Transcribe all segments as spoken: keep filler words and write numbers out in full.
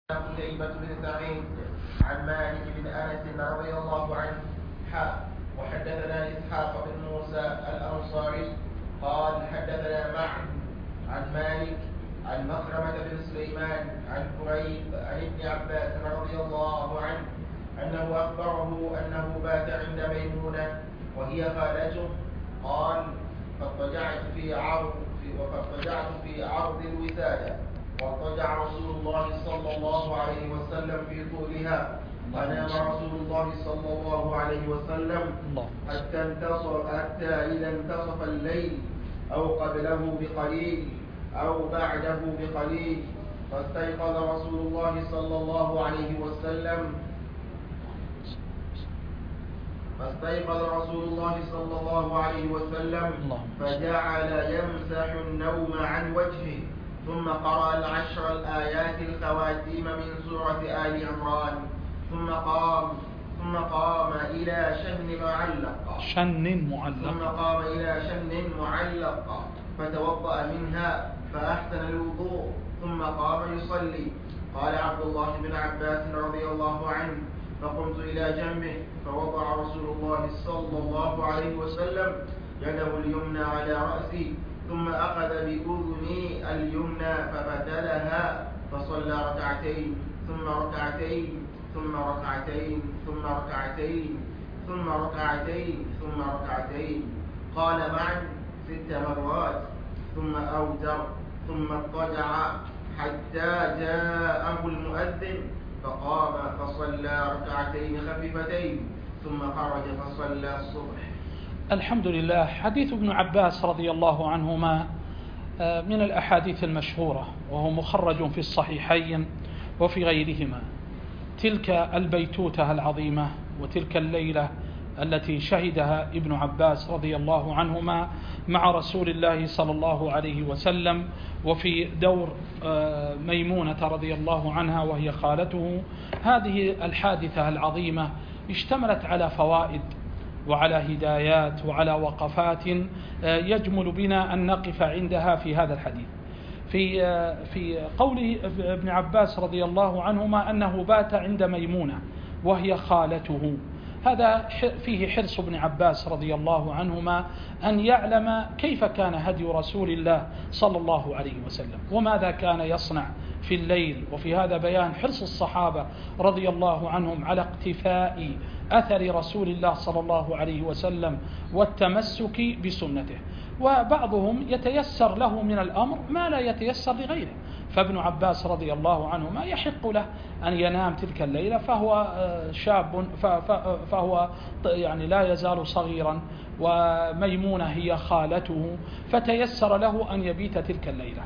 قتيبة بن سعيد عن مالك بن أنس رضي الله عنه حاء وحدثنا إسحاق بن موسى الأنصاري قال حدثنا معن عن مالك عن مخرمة بن سليمان عن قريب عن ابن عباس رضي الله عنه أنه أخبره أنه بات عند ميمونة وهي خالته. قال فاضطجعت في عرض في فاضطجعت في عرض الوسادة واضطجع رسول الله صلى الله عليه وسلم في طولها فنام رسول الله صلى الله عليه وسلم حتى انتصف حتى إذا انتصف الليل أو قبله بقليل أو بعده بقليل فاستيقظ رسول الله صلى الله عليه وسلم فاستيقظ رسول الله صلى الله عليه وسلم فجعل يمسح النوم عن وجهه ثم قرأ العشر الآيات الخواتيم من سورة آل عمران ثم قام ثم قام إلى شن معلق شن معلق ثم قام إلى شن معلق فتوضأ منها فأحسن الوضوء ثم قام يصلي. قال عبد الله بن عباس رضي الله عنه فقمت إلى جنبه فوضع رسول الله صلى الله عليه وسلم يده اليمنى على رأسي ثم أخذ بأذني اليمنى ففتلها فصلى ركعتين ثم ركعتين ثم ركعتين ثم ركعتين ثم ركعتين ثم ركعتين قال معا ست مرات ثم أوتر ثم اضطجع حتى جاءه المؤذن فقام فصلى ركعتين خفيفتين ثم خرج فصلى الصبح. الحمد لله. حديث ابن عباس رضي الله عنهما من الأحاديث المشهورة وهو مخرج في الصحيحين وفي غيرهما. تلك البيتوتة العظيمة وتلك الليلة التي شهدها ابن عباس رضي الله عنهما مع رسول الله صلى الله عليه وسلم وفي دور ميمونة رضي الله عنها وهي خالته. هذه الحادثة العظيمة اشتملت على فوائد وعلى هدايات وعلى وقفات يجمل بنا أن نقف عندها في هذا الحديث. في في قول ابن عباس رضي الله عنهما أنه بات عند ميمونة وهي خالته، هذا فيه حرص ابن عباس رضي الله عنهما أن يعلم كيف كان هدي رسول الله صلى الله عليه وسلم وماذا كان يصنع في الليل. وفي هذا بيان حرص الصحابة رضي الله عنهم على اقتفاء أثر رسول الله صلى الله عليه وسلم والتمسك بسنته، وبعضهم يتيسر له من الأمر ما لا يتيسر لغيره. فابن عباس رضي الله عنهما يحق له أن ينام تلك الليلة فهو شاب فهو يعني لا يزال صغيرا وميمونة هي خالته فتيسر له أن يبيت تلك الليلة.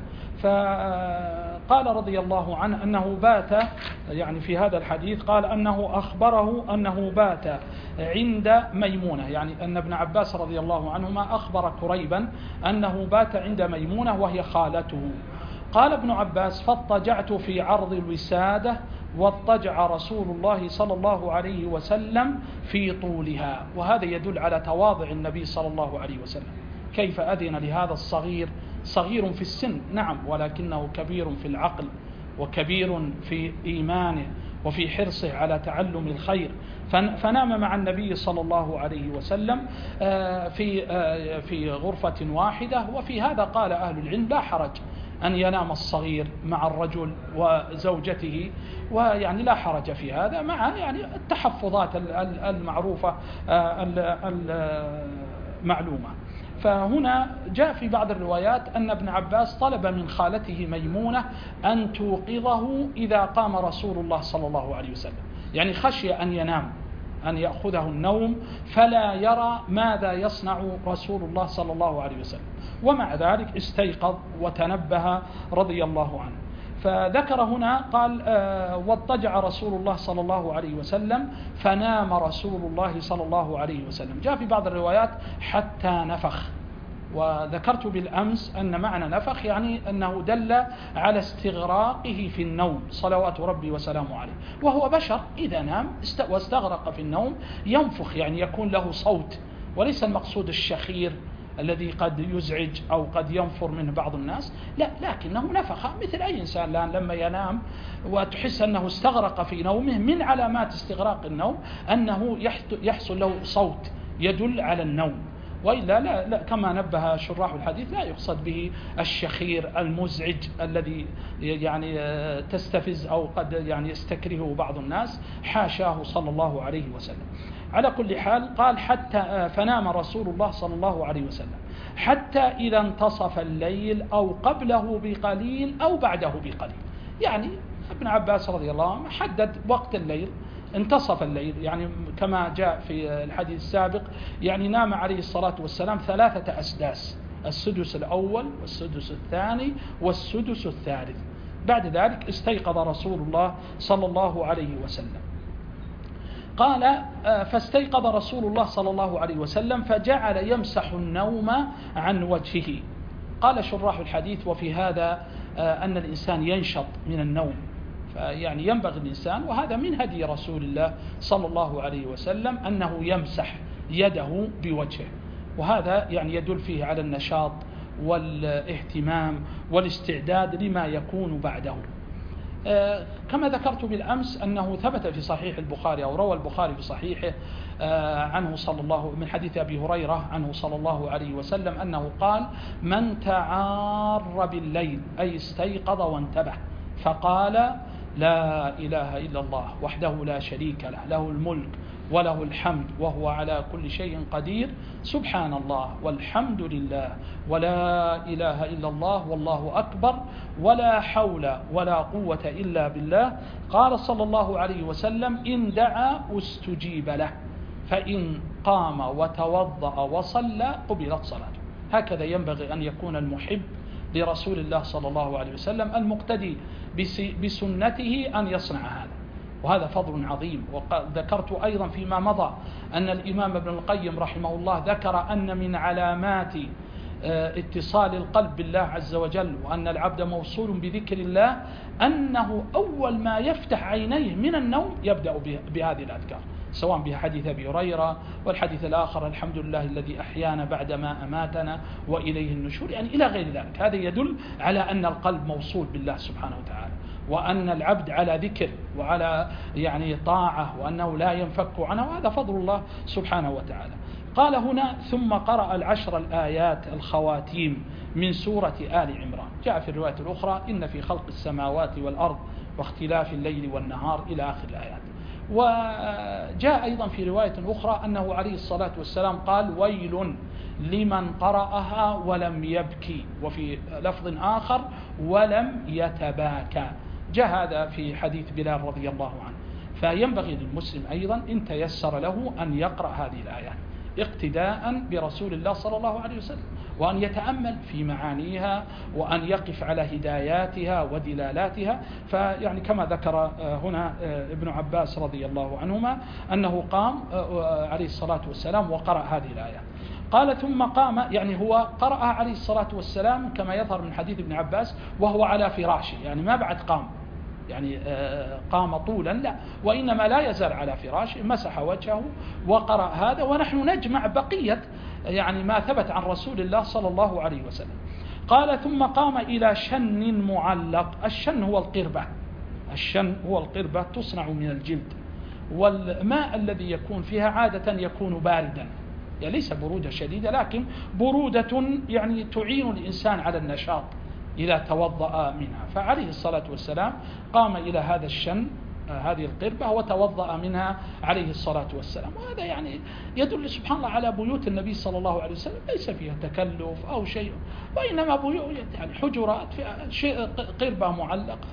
فقال رضي الله عنه أنه بات يعني في هذا الحديث قال أنه أخبره أنه بات عند ميمونة، يعني أن ابن عباس رضي الله عنهما أخبر قريبا أنه بات عند ميمونة وهي خالته. قال ابن عباس فاضطجعت في عرض الوسادة واضطجع رسول الله صلى الله عليه وسلم في طولها. وهذا يدل على تواضع النبي صلى الله عليه وسلم، كيف أذن لهذا الصغير، صغير في السن نعم ولكنه كبير في العقل وكبير في إيمانه وفي حرصه على تعلم الخير، فنام مع النبي صلى الله عليه وسلم في في غرفة واحدة. وفي هذا قال أهل العلم لا حرج أن ينام الصغير مع الرجل وزوجته، ويعني لا حرج في هذا مع يعني التحفظات المعروفة المعلومة. فهنا جاء في بعض الروايات أن ابن عباس طلب من خالته ميمونة أن توقظه إذا قام رسول الله صلى الله عليه وسلم، يعني خشي أن ينام أن يأخذه النوم فلا يرى ماذا يصنع رسول الله صلى الله عليه وسلم، ومع ذلك استيقظ وتنبه رضي الله عنه. فذكر هنا قال آه واضطجع رسول الله صلى الله عليه وسلم فنام رسول الله صلى الله عليه وسلم. جاء في بعض الروايات حتى نفخ، وذكرت بالأمس أن معنى نفخ يعني أنه دل على استغراقه في النوم صلوات ربي وسلامه عليه، وهو بشر إذا نام واستغرق في النوم ينفخ يعني يكون له صوت، وليس المقصود الشخير الذي قد يزعج أو قد ينفر منه بعض الناس، لا، لكنه نفخ مثل أي إنسان الآن لما ينام وتحس أنه استغرق في نومه. من علامات استغراق النوم أنه يحصل له صوت يدل على النوم، وإلا لا, لا كما نبه شراح الحديث لا يقصد به الشخير المزعج الذي يعني تستفز أو قد يعني يستكرهه بعض الناس، حاشاه صلى الله عليه وسلم. على كل حال قال حتى فنام رسول الله صلى الله عليه وسلم حتى إذا انتصف الليل أو قبله بقليل أو بعده بقليل. يعني ابن عباس رضي الله عنه حدد وقت الليل، انتصف الليل، يعني كما جاء في الحديث السابق يعني نام عليه الصلاة والسلام ثلاثة أسداس، السدس الأول والسدس الثاني والسدس الثالث. بعد ذلك استيقظ رسول الله صلى الله عليه وسلم. قال فاستيقظ رسول الله صلى الله عليه وسلم فجعل يمسح النوم عن وجهه. قال شراح الحديث وفي هذا أن الإنسان ينشط من النوم، فيعني ينبغي الإنسان، وهذا من هدي رسول الله صلى الله عليه وسلم أنه يمسح يده بوجهه، وهذا يعني يدل فيه على النشاط والاهتمام والاستعداد لما يكون بعده. آه كما ذكرت بالأمس أنه ثبت في صحيح البخاري أو روى البخاري في صحيحه آه عنه صلى الله من حديث أبي هريرة عنه صلى الله عليه وسلم أنه قال: من تعار بالليل أي استيقظ وانتبه فقال: لا إله إلا الله وحده لا شريك له، له الملك وله الحمد وهو على كل شيء قدير، سبحان الله والحمد لله ولا إله إلا الله والله أكبر ولا حول ولا قوة إلا بالله. قال صلى الله عليه وسلم: إن دعا استجيب له، فإن قام وتوضأ وصلى قبلت صلاته. هكذا ينبغي أن يكون المحب لرسول الله صلى الله عليه وسلم المقتدي بسنته أن يصنع هذا، وهذا فضل عظيم. وذكرت أيضا فيما مضى أن الإمام ابن القيم رحمه الله ذكر أن من علامات اتصال القلب بالله عز وجل وأن العبد موصول بذكر الله أنه أول ما يفتح عينيه من النوم يبدأ بهذه الأذكار، سواء بحديث أبي هريرة والحديث الآخر: الحمد لله الذي أحيانا بعدما أماتنا وإليه النشور، يعني إلى غير ذلك. هذا يدل على أن القلب موصول بالله سبحانه وتعالى، وأن العبد على ذكر وعلى يعني طاعة، وأنه لا ينفك عنه، وهذا فضل الله سبحانه وتعالى. قال هنا: ثم قرأ العشر الآيات الخواتيم من سورة آل عمران. جاء في الرواية الأخرى: إن في خلق السماوات والأرض واختلاف الليل والنهار إلى آخر الآيات. وجاء أيضا في رواية أخرى أنه عليه الصلاة والسلام قال: ويل لمن قرأها ولم يبكي، وفي لفظ آخر: ولم يتباكى. جاء هذا في حديث بلال رضي الله عنه. فينبغي للمسلم أيضا إن تيسر له أن يقرأ هذه الآيات اقتداء برسول الله صلى الله عليه وسلم، وأن يتأمل في معانيها وأن يقف على هداياتها ودلالاتها. فيعني كما ذكر هنا ابن عباس رضي الله عنهما أنه قام عليه الصلاة والسلام وقرأ هذه الآيات. قال: ثم قام، يعني هو قرأها عليه الصلاة والسلام كما يظهر من حديث ابن عباس وهو على فراشه، يعني ما بعد قام يعني قام طولا، لا، وإنما لا يزال على فراشه، مسح وجهه وقرأ هذا. ونحن نجمع بقية يعني ما ثبت عن رسول الله صلى الله عليه وسلم. قال: ثم قام إلى شن معلق. الشن هو القربة، الشن هو القربة تصنع من الجلد، والماء الذي يكون فيها عادة يكون باردا، يعني ليس برودة شديدة لكن برودة يعني تعين الإنسان على النشاط إذا توضأ منها. فعليه الصلاة والسلام قام إلى هذا الشن، هذه القربة، وتوضأ منها عليه الصلاة والسلام. وهذا يعني يدل سبحان الله على بيوت النبي صلى الله عليه وسلم ليس فيها تكلف أو شيء، وإنما بيوت يعني حجرات فيها شيء قربة معلقة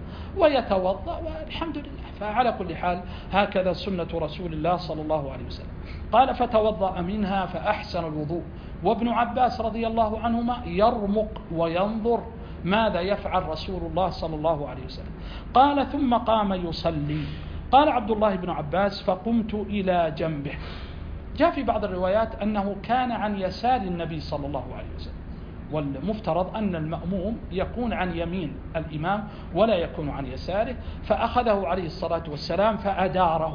ويتوضأ والحمد لله. فعلى كل حال هكذا سنة رسول الله صلى الله عليه وسلم. قال: فتوضأ منها فأحسن الوضوء. وابن عباس رضي الله عنهما يرمق وينظر ماذا يفعل رسول الله صلى الله عليه وسلم. قال: ثم قام يصلي. قال عبد الله بن عباس: فقمت إلى جنبه. جاء في بعض الروايات أنه كان عن يسار النبي صلى الله عليه وسلم، والمفترض أن المأموم يكون عن يمين الإمام ولا يكون عن يساره، فأخذه عليه الصلاة والسلام فأداره،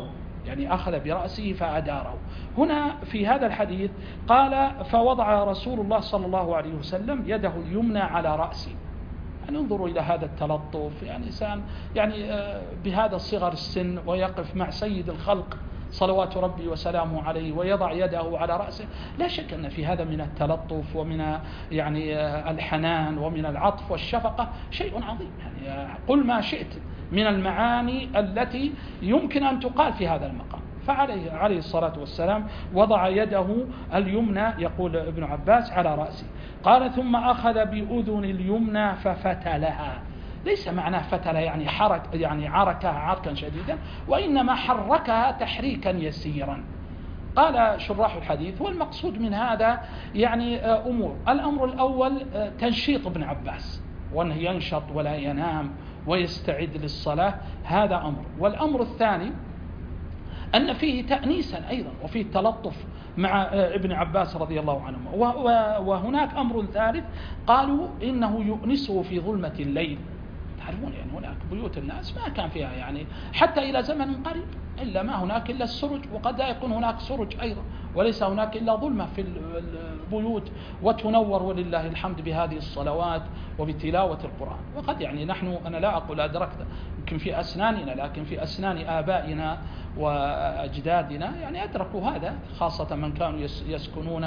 يعني أخذ برأسه فأداره. هنا في هذا الحديث قال فوضع رسول الله صلى الله عليه وسلم يده اليمنى على رأسه. يعني انظروا إلى هذا التلطف، يعني إنسان يعني بهذا الصغر السن ويقف مع سيد الخلق صلوات ربي وسلامه عليه ويضع يده على رأسه، لا شك أن في هذا من التلطف ومن يعني الحنان ومن العطف والشفقة شيء عظيم. يعني قل ما شئت من المعاني التي يمكن أن تقال في هذا المقام. فعليه عليه الصلاة والسلام وضع يده اليمنى يقول ابن عباس على رأسه. قال ثم أخذ بأذن اليمنى ففتلها. ليس معناه فتل يعني حرك يعني عركها عركا شديدا، وإنما حركها تحريكا يسيرا. قال شراح الحديث والمقصود من هذا يعني أمور. الأمر الأول تنشيط ابن عباس، وأنه ينشط ولا ينام ويستعد للصلاة، هذا أمر. والأمر الثاني أن فيه تأنيسا أيضا وفيه تلطف مع ابن عباس رضي الله عنهما. وهناك أمر ثالث قالوا إنه يؤنسه في ظلمة الليل. تعرفون يعني هناك بيوت الناس ما كان فيها يعني حتى إلى زمن قريب إلا ما هناك إلا السرج، وقد لا يكون هناك سرج أيضا، وليس هناك إلا ظلمة في البيوت وتنور ولله الحمد بهذه الصلوات وبتلاوة القرآن. وقد يعني نحن أنا لا أقول أدركت يمكن في أسناننا، لكن في أسنان آبائنا وأجدادنا يعني أدركوا هذا، خاصة من كانوا يسكنون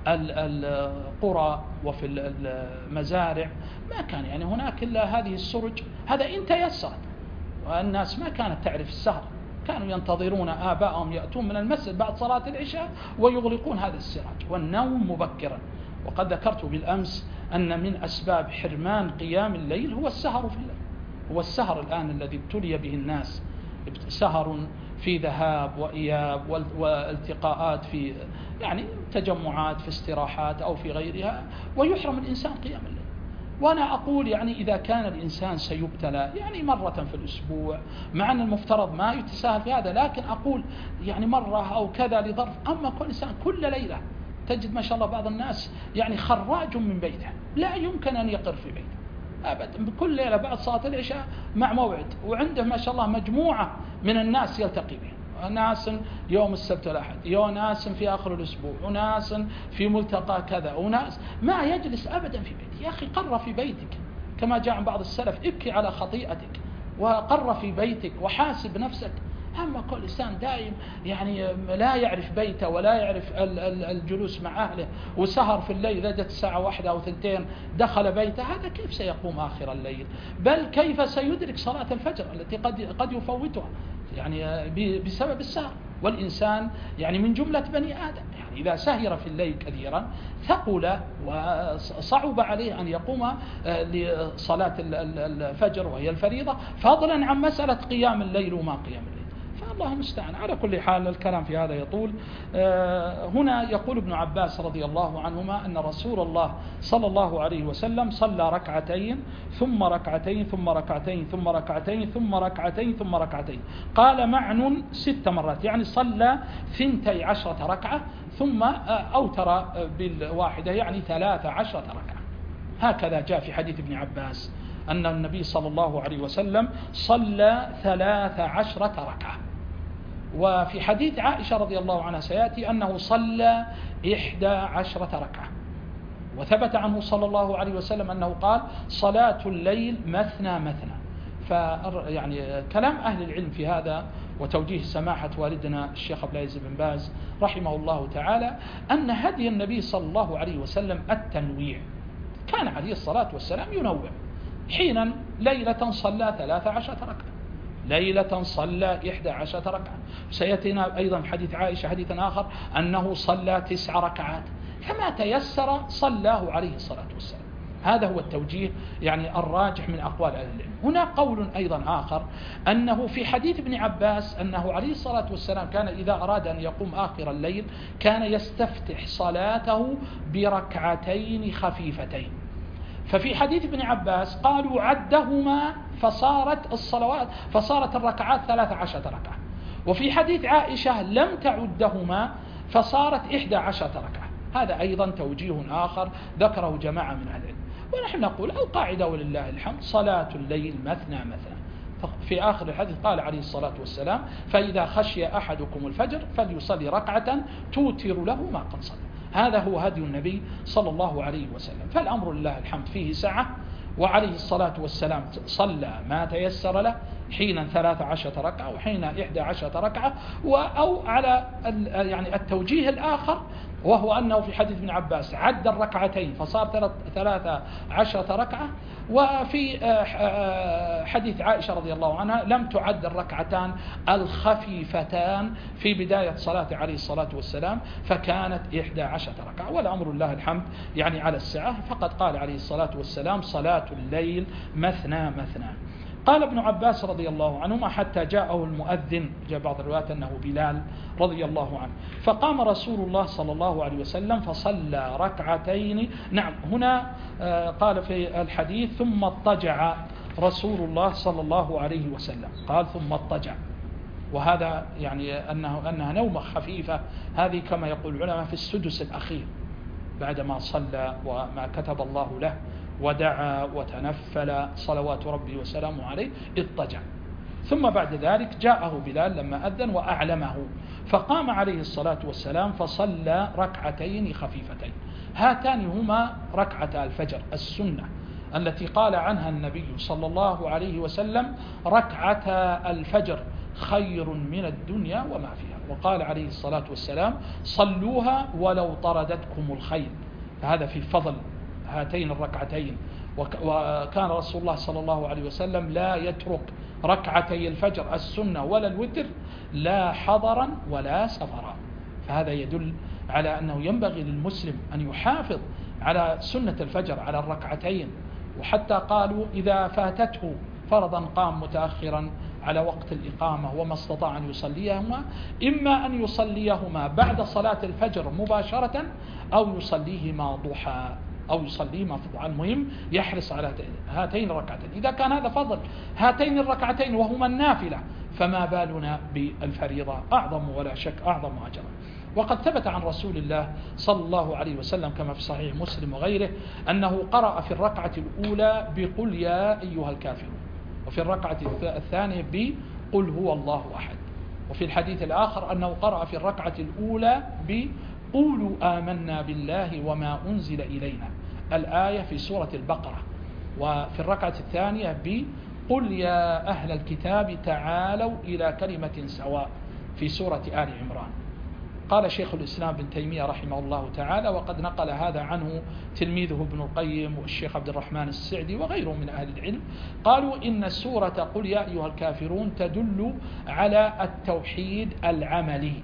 القرى وفي المزارع ما كان يعني هناك إلا هذه السرج. هذا إن تيسرت، والناس ما كانت تعرف السهر، كانوا ينتظرون آبائهم يأتون من المسجد بعد صلاة العشاء ويغلقون هذا السراج والنوم مبكرا. وقد ذكرت بالأمس أن من أسباب حرمان قيام الليل هو السهر في الليل، هو السهر الآن الذي ابتلي به الناس، سهر في ذهاب وإياب والتقاءات في يعني تجمعات في استراحات أو في غيرها، ويحرم الإنسان قيام الليل. وأنا أقول يعني إذا كان الإنسان سيبتلى يعني مرة في الأسبوع، مع أن المفترض ما يتساهل في هذا، لكن أقول يعني مرة أو كذا لظرف. أما كل إنسان كل ليلة تجد ما شاء الله بعض الناس يعني خراج من بيته لا يمكن أن يقر في بيته أبدا، بكل ليلة بعد صلاة العشاء مع موعد، وعنده ما شاء الله مجموعة من الناس يلتقي بهم، ناس يوم السبت والأحد، ناس في آخر الأسبوع، وناس في ملتقى كذا، وناس ما يجلس أبدا في بيته. يا أخي قر في بيتك كما جاء عن بعض السلف، ابكي على خطيئتك وقر في بيتك وحاسب نفسك. أما كل إنسان دائم يعني لا يعرف بيته ولا يعرف الجلوس مع أهله، وسهر في الليل إذا جت الساعة واحدة أو ثنتين دخل بيته، هذا كيف سيقوم آخر الليل؟ بل كيف سيدرك صلاة الفجر التي قد قد يفوتها يعني بسبب السهر. والإنسان يعني من جملة بني آدم يعني إذا سهر في الليل كثيرا ثقل وصعب عليه أن يقوم لصلاة الفجر وهي الفريضة، فضلا عن مسألة قيام الليل وما قيام الليل. فالله المستعان. على كل حال الكلام في هذا يطول. هنا يقول ابن عباس رضي الله عنهما أن رسول الله صلى الله عليه وسلم صلى ركعتين ثم ركعتين ثم ركعتين ثم ركعتين ثم ركعتين ثم ركعتين، قال معن ست مرات، يعني صلى ثنتي عشرة ركعة ثم أوتر بالواحدة يعني ثلاث عشرة ركعة. هكذا جاء في حديث ابن عباس أن النبي صلى الله عليه وسلم صلى ثلاث عشرة ركعة. وفي حديث عائشة رضي الله عنها سيأتي أنه صلى إحدى عشرة ركعة. وثبت عنه صلى الله عليه وسلم أنه قال صلاة الليل مثنى مثنى. فيعني كلام أهل العلم في هذا وتوجيه سماحة والدنا الشيخ عبد العزيز بن باز رحمه الله تعالى أن هدي النبي صلى الله عليه وسلم التنويع، كان عليه الصلاة والسلام ينوع، حينا ليلة صلى ثلاث عشرة ركعة، ليلة صلى إحدى عشرة ركعة. سيأتينا أيضا حديث عائشة حديث آخر أنه صلى تسع ركعات، فما تيسر صلاه عليه الصلاة والسلام. هذا هو التوجيه يعني الراجح من أقوال أهل العلم. هنا قول أيضا آخر أنه في حديث ابن عباس أنه عليه الصلاة والسلام كان إذا أراد أن يقوم آخر الليل كان يستفتح صلاته بركعتين خفيفتين. ففي حديث ابن عباس قالوا عدهما فصارت الصلوات فصارت الركعات ثلاث عشرة ركعة، وفي حديث عائشة لم تعدهما فصارت إحدى عشرة ركعة. هذا أيضا توجيه آخر ذكره جماعة من أهل العلم. ونحن نقول القاعدة ولله الحمد صلاة الليل مثنى مثنى، في آخر الحديث قال عليه الصلاة والسلام: فإذا خشي أحدكم الفجر فليصلي ركعة توتر له ما قد صلى. هذا هو هدي النبي صلى الله عليه وسلم. فالأمر لله الحمد فيه سعة، وعليه الصلاة والسلام صلى ما تيسر له، حينا ثلاث عشرة ركعة وحينا إحدى عشرة ركعة، أو على يعني التوجيه الآخر، وهو أنه في حديث ابن عباس عد الركعتين فصار ثلاثة عشرة ركعة، وفي حديث عائشة رضي الله عنها لم تعد الركعتان الخفيفتان في بداية صلاة عليه الصلاة والسلام، فكانت إحدى عشرة ركعة. والأمر الله الحمد يعني على السعة. فقد قال عليه الصلاة والسلام: صلاة الليل مثنى مثنى. قال ابن عباس رضي الله عنهما: حتى جاءه المؤذن، جاء بعض الروايات أنه بلال رضي الله عنه، فقام رسول الله صلى الله عليه وسلم فصلى ركعتين. نعم، هنا قال في الحديث: ثم اضطجع رسول الله صلى الله عليه وسلم، قال ثم اضطجع، وهذا يعني أنه أنها نومة خفيفة، هذه كما يقول العلماء في السدس الأخير بعدما صلى وما كتب الله له ودعا وتنفل صلوات ربي وسلامه عليه، اضطجع. ثم بعد ذلك جاءه بلال لما أذن وأعلمه، فقام عليه الصلاة والسلام فصلى ركعتين خفيفتين. هاتان هما ركعتا الفجر السنة التي قال عنها النبي صلى الله عليه وسلم: ركعتا الفجر خير من الدنيا وما فيها. وقال عليه الصلاة والسلام: صلوها ولو طردتكم الخيل. هذا في فضل هاتين الركعتين. وكان رسول الله صلى الله عليه وسلم لا يترك ركعتي الفجر السنة ولا الوتر لا حضرا ولا سفرا. فهذا يدل على أنه ينبغي للمسلم أن يحافظ على سنة الفجر، على الركعتين. وحتى قالوا إذا فاتته فرضا قام متأخرا على وقت الإقامة وما استطاع أن يصليهما، إما أن يصليهما بعد صلاة الفجر مباشرة أو يصليهما ضحى أو يصليهما في الضحى. المهم يحرص على هاتين الركعتين. إذا كان هذا فضل هاتين الركعتين وهما النافلة، فما بالنا بالفريضة؟ أعظم ولا شك أعظم أجرا. وقد ثبت عن رسول الله صلى الله عليه وسلم كما في صحيح مسلم وغيره أنه قرأ في الركعة الأولى بقل يا أيها الكافرون، وفي الركعة الثانية بقل هو الله أحد، وفي الحديث الآخر أنه قرأ في الركعة الأولى بقولوا آمنا بالله وما أنزل إلينا، الآية في سورة البقرة، وفي الركعة الثانية بقل يا أهل الكتاب تعالوا إلى كلمة سواء في سورة آل عمران. قال شيخ الإسلام ابن تيمية رحمه الله تعالى، وقد نقل هذا عنه تلميذه ابن القيم والشيخ عبد الرحمن السعدي وغيره من أهل العلم، قالوا إن سورة قل يا أيها الكافرون تدل على التوحيد العملي،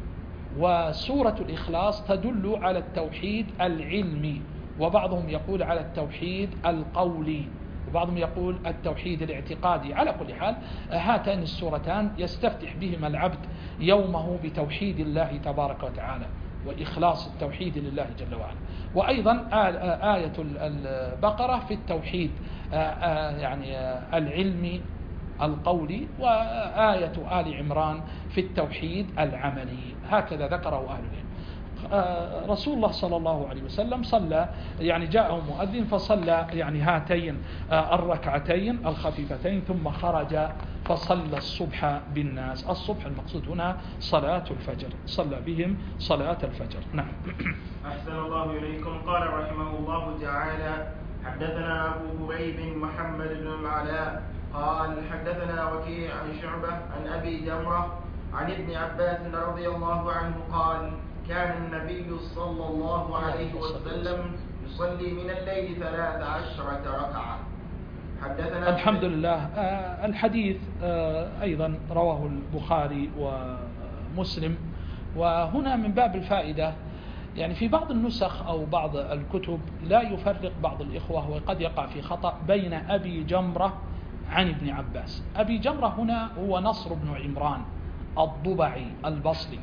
وسورة الإخلاص تدل على التوحيد العلمي، وبعضهم يقول على التوحيد القولي، وبعضهم يقول التوحيد الاعتقادي. على كل حال هاتان السورتان يستفتح بهما العبد يومه بتوحيد الله تبارك وتعالى وإخلاص التوحيد لله جل وعلا. وأيضا آية البقرة في التوحيد يعني العلمي القولي، وآية آل عمران في التوحيد العملي. هكذا ذكره أهل العلم. رسول الله صلى الله عليه وسلم صلى يعني جاءه مؤذن فصلى يعني هاتين الركعتين الخفيفتين، ثم خرج فصلى الصبح بالناس. الصبح المقصود هنا صلاة الفجر، صلى بهم صلاة الفجر. نعم. أحسن الله إليكم. قال رحمه الله تعالى: حدثنا أبو كريب محمد بن العلاء قال حدثنا وكيع عن شعبة عن أبي جمرة عن ابن عباس رضي الله عنه قال: كان النبي صلى الله عليه وسلم يصلي من الليل ثلاث عشرة ركعة. حدثنا الحمد لله. آه الحديث آه أيضا رواه البخاري ومسلم. وهنا من باب الفائدة، يعني في بعض النسخ أو بعض الكتب لا يفرق بعض الإخوة وقد يقع في خطأ بين أبي جمرة عن ابن عباس. أبي جمرة هنا هو نصر بن عمران الضبعي البصري،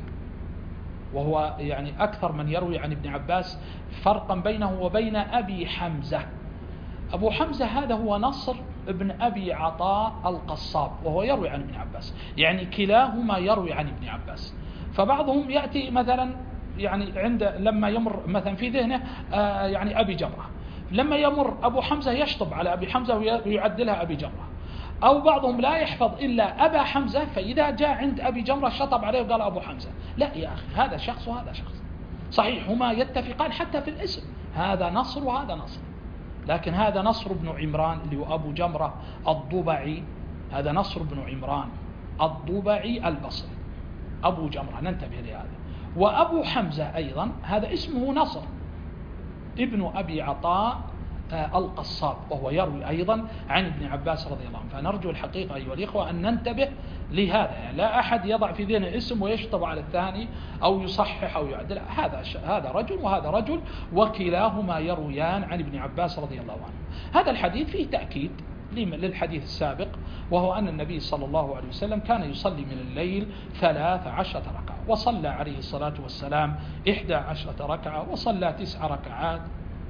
وهو يعني أكثر من يروي عن ابن عباس، فرقا بينه وبين أبي حمزة. أبو حمزة هذا هو نصر ابن أبي عطاء القصاب، وهو يروي عن ابن عباس، يعني كلاهما يروي عن ابن عباس. فبعضهم يأتي مثلا يعني عند لما يمر مثلا في ذهنه آه يعني أبي جمرة، لما يمر أبو حمزة يشطب على أبي حمزة ويعدلها أبي جمرة. أو بعضهم لا يحفظ إلا أبا حمزة، فإذا جاء عند أبي جمرة شطب عليه وقال أبو حمزة. لا يا أخي، هذا شخص وهذا شخص، صحيح هما يتفقان حتى في الاسم، هذا نصر وهذا نصر، لكن هذا نصر بن عمران اللي هو أبو جمرة الضبعي، هذا نصر بن عمران الضبعي البصري أبو جمرة، ننتبه لهذا. وأبو حمزة أيضا هذا اسمه نصر ابن أبي عطاء القصاب، وهو يروي أيضا عن ابن عباس رضي الله عنه. فنرجو الحقيقة أيها الإخوة أن ننتبه لهذا، يعني لا أحد يضع في ذهنه اسم ويشطب على الثاني أو يصحح أو يعدل، هذا هذا رجل وهذا رجل، وكلاهما يرويان عن ابن عباس رضي الله عنه. هذا الحديث فيه تأكيد للحديث السابق، وهو أن النبي صلى الله عليه وسلم كان يصلي من الليل ثلاث عشرة ركعة، وصلى عليه الصلاة والسلام إحدى عشرة ركعة، وصلى تسع ركعات.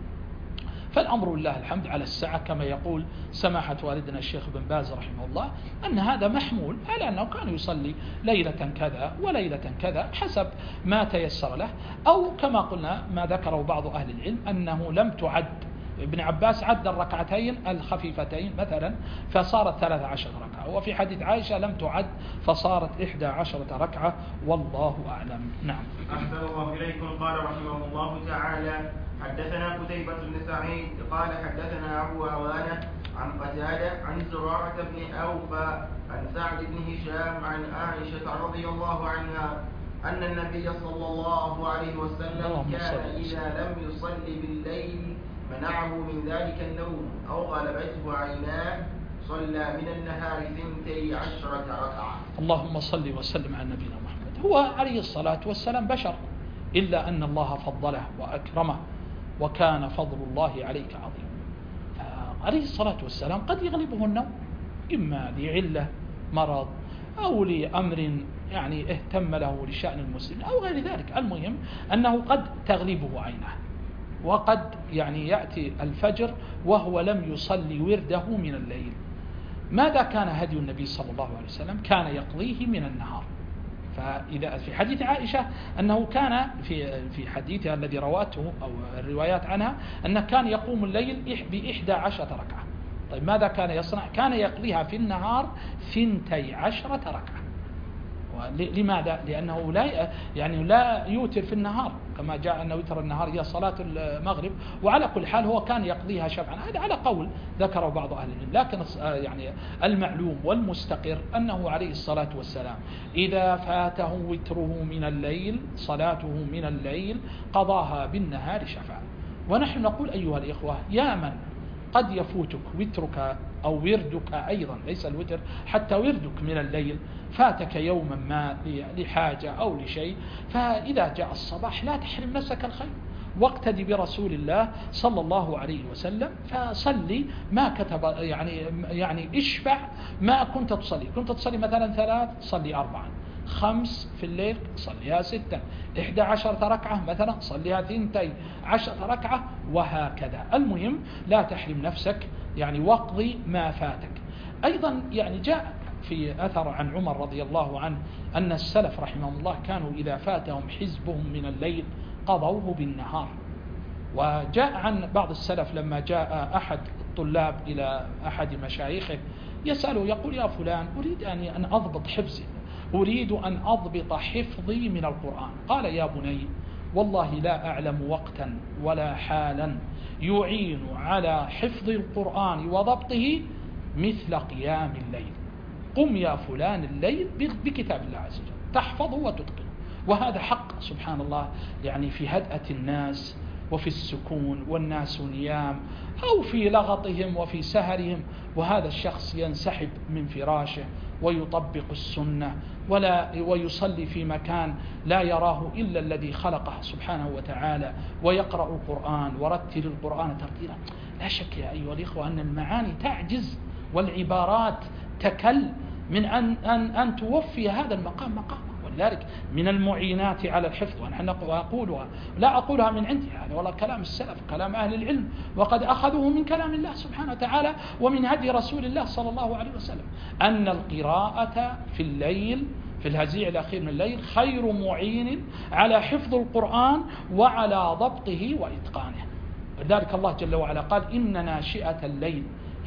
فالأمر لله الحمد على السعة، كما يقول سماحة والدنا الشيخ بن باز رحمه الله، أن هذا محمول على أنه كان يصلي ليلة كذا وليلة كذا حسب ما تيسر له، أو كما قلنا ما ذكره بعض أهل العلم أنه لم تعد، ابن عباس عد الركعتين الخفيفتين مثلا فصارت ثلاث عشر ركعة، وفي حديث عائشة لم تعد فصارت إحدى عشرة ركعة، والله أعلم. نعم. أحسن الله إليكم. قال رحمه الله تعالى: حدثنا قتيبة بن سعيد قال حدثنا أبو عوانة عن قتادة عن زرارة بن أوفى عن سعد بن هشام عن عائشة رضي الله عنها أن النبي صلى الله عليه وسلم كان إذا لم يصلي بالليل منعه من ذلك النوم أو غلبته عيناه صلى من النهار ثنتي عشرة ركعة. اللهم صل وسلم على نبينا محمد. هو عليه الصلاة والسلام بشر، إلا أن الله فضله وأكرمه، وكان فضل الله عليك عظيم. عليه الصلاة والسلام قد يغلبه النوم، إما لعلة مرض أو لأمر يعني اهتم له لشأن المسلم أو غير ذلك، المهم أنه قد تغلبه عينه، وقد يعني يأتي الفجر وهو لم يصلي ورده من الليل. ماذا كان هدي النبي صلى الله عليه وسلم؟ كان يقضيه من النهار. فإذا في حديث عائشة أنه كان في في حديثها الذي رواته أو الروايات عنها أنه كان يقوم الليل بإحدى عشرة ركعة. طيب ماذا كان يصنع؟ كان يقضيها في النهار ثنتي عشرة ركعة. لماذا؟ لأنه لا يعني لا يوتر في النهار، كما جاء أن وتر النهار هي صلاة المغرب، وعلى كل حال هو كان يقضيها شفعا، هذا على قول ذكره بعض أهل العلم، لكن يعني المعلوم والمستقر أنه عليه الصلاة والسلام إذا فاته وتره من الليل، صلاته من الليل، قضاها بالنهار شفعا. ونحن نقول أيها الإخوة، يا من قد يفوتك وترك أو وردك أيضا، ليس الوتر، حتى وردك من الليل فاتك يوما ما لحاجة أو لشيء، فإذا جاء الصباح لا تحرم نفسك الخير، واقتدي برسول الله صلى الله عليه وسلم، فصلي ما كتب يعني يعني اشفع ما كنت تصلي، كنت تصلي مثلا ثلاث صلي أربعا، خمس في الليل صليها ستا، إحدى عشرة ركعة مثلا صليها ثنتي عشرة ركعة، وهكذا. المهم لا تحرم نفسك يعني واقضي ما فاتك. أيضا يعني جاء في أثر عن عمر رضي الله عنه أن السلف رحمهم الله كانوا إذا فاتهم حزبهم من الليل قضوه بالنهار. وجاء عن بعض السلف لما جاء أحد الطلاب إلى أحد مشايخه يسأله يقول: يا فلان، أريد أن أضبط حفظي، أريد أن أضبط حفظي من القرآن. قال: يا بني، والله لا أعلم وقتا ولا حالا يعين على حفظ القرآن وضبطه مثل قيام الليل. قم يا فلان الليل بكتاب الله عز وجل تحفظه وتتقنه. وهذا حق سبحان الله، يعني في هدأة الناس وفي السكون والناس نيام، أو في لغطهم وفي سهرهم، وهذا الشخص ينسحب من فراشه ويطبق السنة ولا ويصلي في مكان لا يراه إلا الذي خلقه سبحانه وتعالى، ويقرأ القرآن ورتل القرآن ترتيلا. لا شك يا أيها الإخوة أن المعاني تعجز والعبارات تكل من أن, أن, أن توفي هذا المقام مقامه. ولذلك من المعينات على الحفظ، ونحن أقولها لا أقولها من عندي، يعني والله كلام السلف، كلام أهل العلم، وقد أخذوه من كلام الله سبحانه وتعالى ومن هدي رسول الله صلى الله عليه وسلم، أن القراءة في الليل في الهزيع الأخير من الليل خير معين على حفظ القرآن وعلى ضبطه وإتقانه. لذلك الله جل وعلا قال: إن ناشئة الليل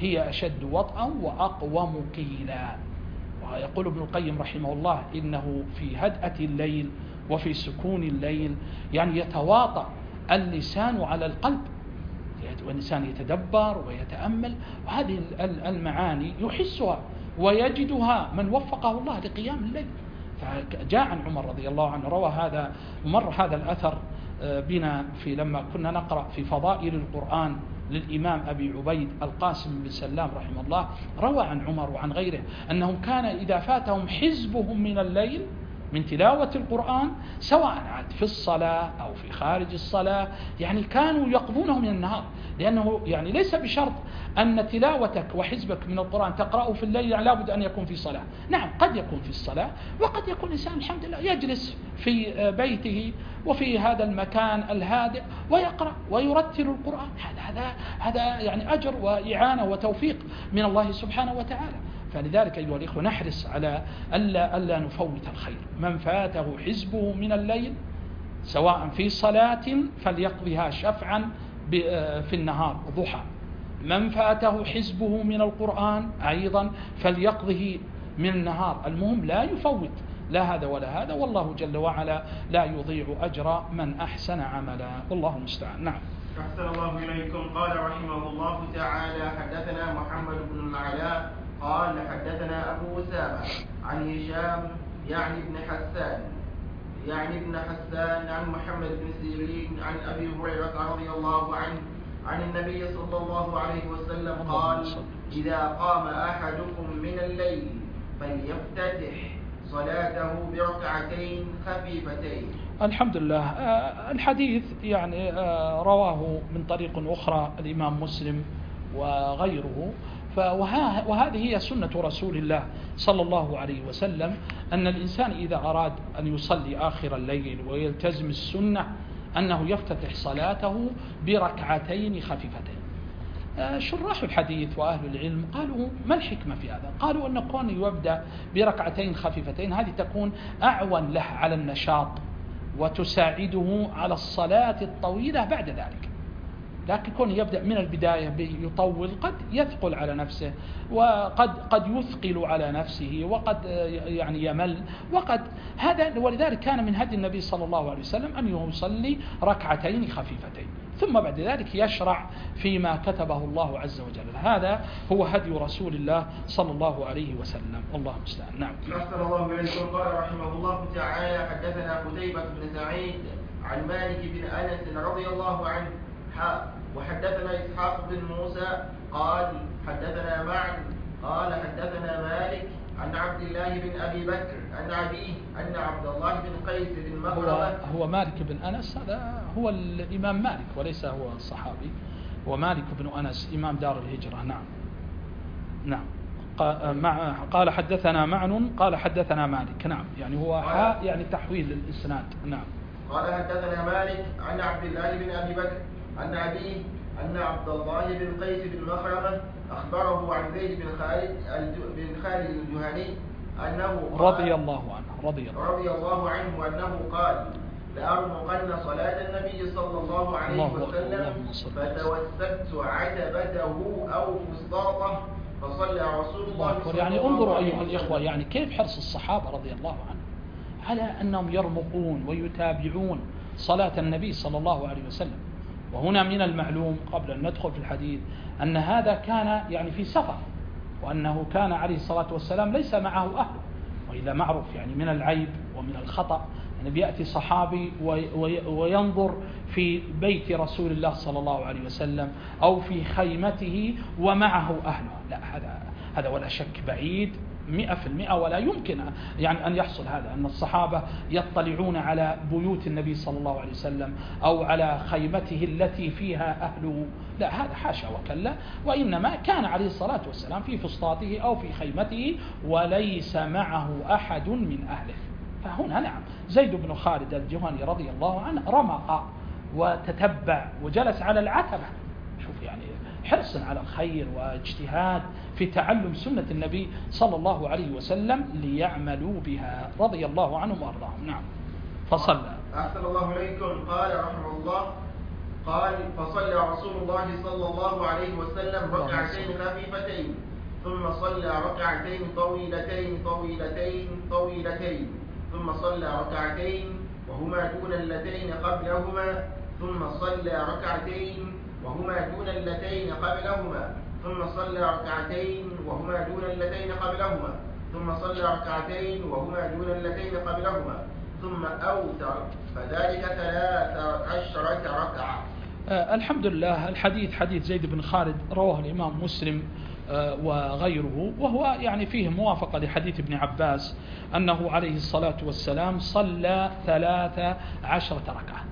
هي أشد وطئا وأقوم قيلا. ويقول ابن القيم رحمه الله إنه في هدأة الليل وفي سكون الليل يعني يتواطأ اللسان على القلب، والإنسان يتدبر ويتأمل، وهذه المعاني يحسها ويجدها من وفقه الله لقيام الليل. فجاء عن عمر رضي الله عنه، روى هذا مر هذا الأثر بنا في لما كنا نقرأ في فضائل القرآن للإمام أبي عبيد القاسم بن سلام رحمه الله، روى عن عمر وعن غيره أنهم كان إذا فاتهم حزبهم من الليل من تلاوة القرآن سواء عاد في الصلاة أو في خارج الصلاة، يعني كانوا يقضونه من النهار، لأنه يعني ليس بشرط أن تلاوتك وحزبك من القرآن تقرأه في الليل يعني لابد أن يكون في صلاة. نعم قد يكون في الصلاة، وقد يكون الإنسان الحمد لله يجلس في بيته وفي هذا المكان الهادئ ويقرأ ويرتل القرآن، هذا هذا يعني أجر وإعانة وتوفيق من الله سبحانه وتعالى. فلذلك أيها الإخوة نحرص على ألا, ألا نفوت الخير. من فاته حزبه من الليل سواء في صلاة فليقضيها شفعا في النهار ضحى، من فاته حزبه من القرآن أيضا فليقضه من النهار، المهم لا يفوت لا هذا ولا هذا، والله جل وعلا لا يضيع أجر من أحسن عملا، والله المستعان. نعم. أحسن الله إليكم. قال رحمه الله تعالى: حدثنا محمد بن العلاء قال حدثنا أبو أسامة عن هشام يعني ابن حسان يعني ابن حسان عن محمد بن سيرين عن أبي هريرة رضي الله عنه عن النبي صلى الله عليه وسلم قال: إذا قام أحدكم من الليل فليفتتح صلاته بركعتين خفيفتين. الحمد لله. الحديث يعني رواه من طريق أخرى الإمام مسلم وغيره، وهذه هي سنة رسول الله صلى الله عليه وسلم، أن الإنسان إذا أراد أن يصلي آخر الليل ويلتزم السنة أنه يفتتح صلاته بركعتين خفيفتين. شراح الحديث وأهل العلم قالوا ما الحكمة في هذا؟ قالوا أن كونه يبدأ بركعتين خفيفتين هذه تكون أعون له على النشاط وتساعده على الصلاة الطويلة بعد ذلك، لكن كون يبدأ من البداية يطول قد يثقل على نفسه، وقد قد يثقل على نفسه، وقد يعني يمل، وقد هذا. ولذلك كان من هدي النبي صلى الله عليه وسلم أن يصلي ركعتين خفيفتين ثم بعد ذلك يشرع فيما كتبه الله عز وجل. هذا هو هدي رسول الله صلى الله عليه وسلم، الله المستعان. نعم. أحسن الله إليكم. قال رحمه الله تعالى: حدثنا قتيبة بن سعيد عن مالك بن أنس رضي الله عنه وحدثنا إسحاق بن موسى قال حدثنا معن قال حدثنا مالك عن عبد الله بن أبي بكر عن أبيه أن عبد الله بن قيس بن مخرمة. هو, هو مالك بن أنس، هذا هو الإمام مالك وليس هو الصحابي، ومالك بن أنس إمام دار الهجرة. نعم نعم. قال حدثنا معن قال حدثنا مالك. نعم، يعني هو حاء يعني تحويل الإسناد. نعم. قال حدثنا مالك عن عبد الله بن أبي بكر عن أبيه أن عبد الله بن قيس بن مخرمة أخبره عن زيد بن خالد بن خالد الجهني أنه رضي الله عنه رضي الله, رضي الله عنه أنه قال: لأرمقن صلاة النبي صلى الله عليه الله وسلم فتوسدت عتبته أو فسطاطه فصلى رسول الله صلى الله عليه وسلم. يعني انظروا أيها الإخوة يعني كيف حرص الصحابة رضي الله عنهم على أنهم يرمقون ويتابعون صلاة النبي صلى الله عليه وسلم. وهنا من المعلوم قبل أن ندخل في الحديث أن هذا كان يعني في سفر، وأنه كان عليه الصلاة والسلام ليس معه أهله، وإذا معروف يعني من العيب ومن الخطأ أن يعني بيأتي صحابي وينظر في بيت رسول الله صلى الله عليه وسلم أو في خيمته ومعه أهله، لا، هذا هذا ولا شك بعيد مئة في المئة، ولا يمكن يعني أن يحصل هذا، أن الصحابة يطلعون على بيوت النبي صلى الله عليه وسلم أو على خيمته التي فيها أهله، لا، هذا حاشا وكلا، وإنما كان عليه الصلاة والسلام في فسطاته أو في خيمته وليس معه أحد من أهله. فهنا نعم زيد بن خالد الجهني رضي الله عنه رمق وتتبع وجلس على العتبة، شوف يعني حرصا على الخير واجتهاد في تعلم سنة النبي صلى الله عليه وسلم ليعملوا بها رضي الله عنهم وأرضاهم. نعم. فصلى. أحسن الله إليكم. قال رحمه الله: قال فصلى رسول الله صلى الله عليه وسلم ركعتين خفيفتين ثم صلى ركعتين طويلتين طويلتين طويلتين ثم صلى ركعتين وهما دون اللتين قبلهما ثم صلى ركعتين وهما دون اللتين قبلهما ثم صلى ركعتين وهما دون اللتين قبلهما ثم صلى ركعتين وهما دون اللتين قبلهما ثم أوتر فذلك ثلاث عشرة ركعة. آه الحمد لله. الحديث حديث زيد بن خالد رواه الإمام مسلم آه وغيره، وهو يعني فيه موافقة لحديث ابن عباس أنه عليه الصلاة والسلام صلى ثلاث عشرة ركعة.